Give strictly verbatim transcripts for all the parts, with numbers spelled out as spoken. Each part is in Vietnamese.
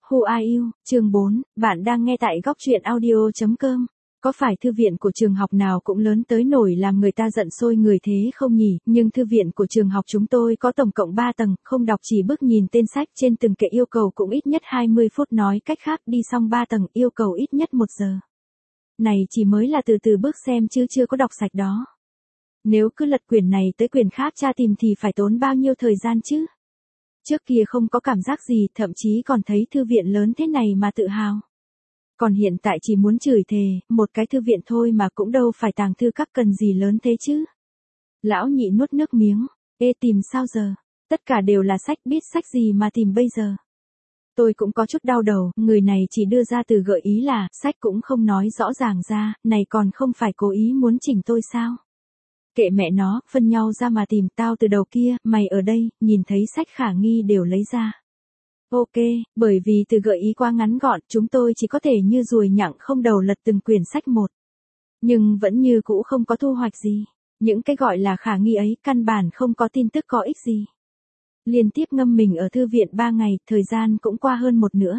Who are you? Chương bốn, bạn đang nghe tại góc truyện audio chấm com. Có phải thư viện của trường học nào cũng lớn tới nổi làm người ta giận sôi người thế không nhỉ? Nhưng thư viện của trường học chúng tôi có tổng cộng ba tầng, không đọc chỉ bước nhìn tên sách trên từng kệ yêu cầu cũng ít nhất hai mươi phút, nói cách khác đi xong ba tầng yêu cầu ít nhất một giờ. Này chỉ mới là từ từ bước xem chứ chưa có đọc sạch đó. Nếu cứ lật quyển này tới quyển khác tra tìm thì phải tốn bao nhiêu thời gian chứ? Trước kia không có cảm giác gì, thậm chí còn thấy thư viện lớn thế này mà tự hào. Còn hiện tại chỉ muốn chửi thề, một cái thư viện thôi mà cũng đâu phải tàng thư các cần gì lớn thế chứ. Lão nhị nuốt nước miếng, ê tìm sao giờ? Tất cả đều là sách, biết sách gì mà tìm bây giờ? Tôi cũng có chút đau đầu, người này chỉ đưa ra từ gợi ý là, sách cũng không nói rõ ràng ra, này còn không phải cố ý muốn chỉnh tôi sao? Kệ mẹ nó, phân nhau ra mà tìm, tao từ đầu kia, mày ở đây, nhìn thấy sách khả nghi đều lấy ra. Ok, bởi vì từ gợi ý quá ngắn gọn, chúng tôi chỉ có thể như ruồi nhặng không đầu lật từng quyển sách một. Nhưng vẫn như cũ không có thu hoạch gì. Những cái gọi là khả nghi ấy, căn bản không có tin tức có ích gì. Liên tiếp ngâm mình ở thư viện ba ngày, thời gian cũng qua hơn một nữa.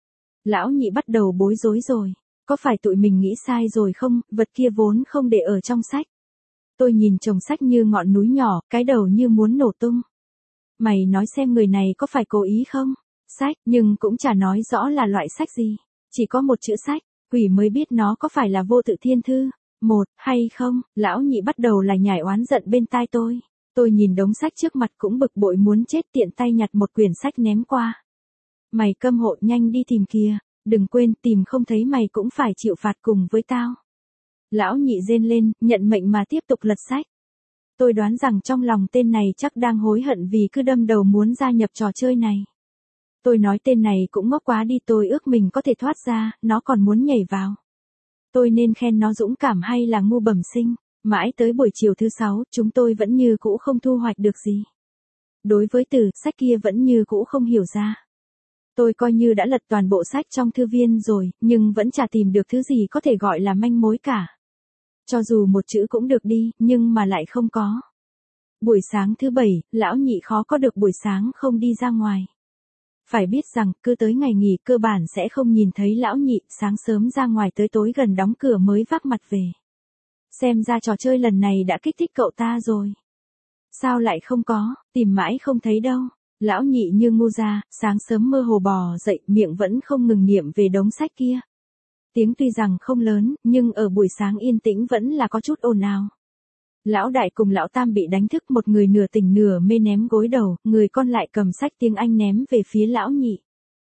Lão nhị bắt đầu bối rối rồi. Có phải tụi mình nghĩ sai rồi không, vật kia vốn không để ở trong sách. Tôi nhìn chồng sách như ngọn núi nhỏ, cái đầu như muốn nổ tung. Mày nói xem người này có phải cố ý không? Sách, nhưng cũng chả nói rõ là loại sách gì. Chỉ có một chữ sách, quỷ mới biết nó có phải là Vô Tự Thiên Thư, một, hay không? Lão nhị bắt đầu là nhải oán giận bên tai tôi. Tôi nhìn đống sách trước mặt cũng bực bội muốn chết, tiện tay nhặt một quyển sách ném qua. Mày câm hộ, nhanh đi tìm kìa, đừng quên tìm không thấy mày cũng phải chịu phạt cùng với tao. Lão nhị rên lên, nhận mệnh mà tiếp tục lật sách. Tôi đoán rằng trong lòng tên này chắc đang hối hận vì cứ đâm đầu muốn gia nhập trò chơi này. Tôi nói tên này cũng ngốc quá đi, tôi ước mình có thể thoát ra, nó còn muốn nhảy vào. Tôi nên khen nó dũng cảm hay là ngu bẩm sinh? Mãi tới buổi chiều thứ sáu, chúng tôi vẫn như cũ không thu hoạch được gì. Đối với từ sách kia vẫn như cũ không hiểu ra. Tôi coi như đã lật toàn bộ sách trong thư viên rồi, nhưng vẫn chả tìm được thứ gì có thể gọi là manh mối cả. Cho dù một chữ cũng được đi, nhưng mà lại không có. Buổi sáng thứ bảy, lão nhị khó có được buổi sáng không đi ra ngoài. Phải biết rằng, cứ tới ngày nghỉ cơ bản sẽ không nhìn thấy lão nhị, sáng sớm ra ngoài tới tối gần đóng cửa mới vác mặt về. Xem ra trò chơi lần này đã kích thích cậu ta rồi. Sao lại không có, tìm mãi không thấy đâu. Lão nhị như ngu ra, sáng sớm mơ hồ bò dậy, miệng vẫn không ngừng niệm về đống sách kia. Tiếng tuy rằng không lớn, nhưng ở buổi sáng yên tĩnh vẫn là có chút ồn ào. Lão đại cùng lão tam bị đánh thức, một người nửa tỉnh nửa mê ném gối đầu, người con lại cầm sách tiếng Anh ném về phía lão nhị.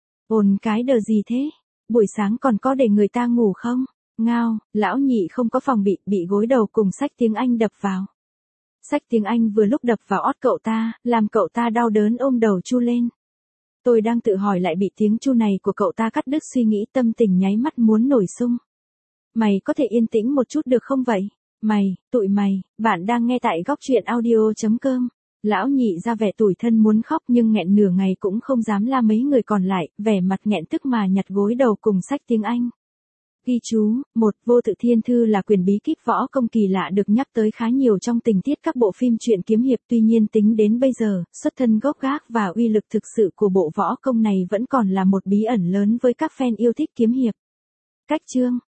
Ồn cái đờ gì thế? Buổi sáng còn có để người ta ngủ không? Ngao, lão nhị không có phòng bị, bị gối đầu cùng sách tiếng Anh đập vào. Sách tiếng Anh vừa lúc đập vào ót cậu ta, làm cậu ta đau đớn ôm đầu chu lên. Tôi đang tự hỏi lại bị tiếng chu này của cậu ta cắt đứt suy nghĩ, tâm tình nháy mắt muốn nổi sung. Mày có thể yên tĩnh một chút được không vậy? Mày, tụi mày, bạn đang nghe tại góc truyện audio chấm com. Lão nhị ra vẻ tủi thân muốn khóc nhưng nghẹn nửa ngày cũng không dám la mấy người còn lại, vẻ mặt nghẹn tức mà nhặt gối đầu cùng sách tiếng Anh. Ghi chú, một, Vô Tự Thiên Thư là quyển bí kíp võ công kỳ lạ được nhắc tới khá nhiều trong tình tiết các bộ phim truyện kiếm hiệp, tuy nhiên tính đến bây giờ, xuất thân gốc gác và uy lực thực sự của bộ võ công này vẫn còn là một bí ẩn lớn với các fan yêu thích kiếm hiệp. Cách chương,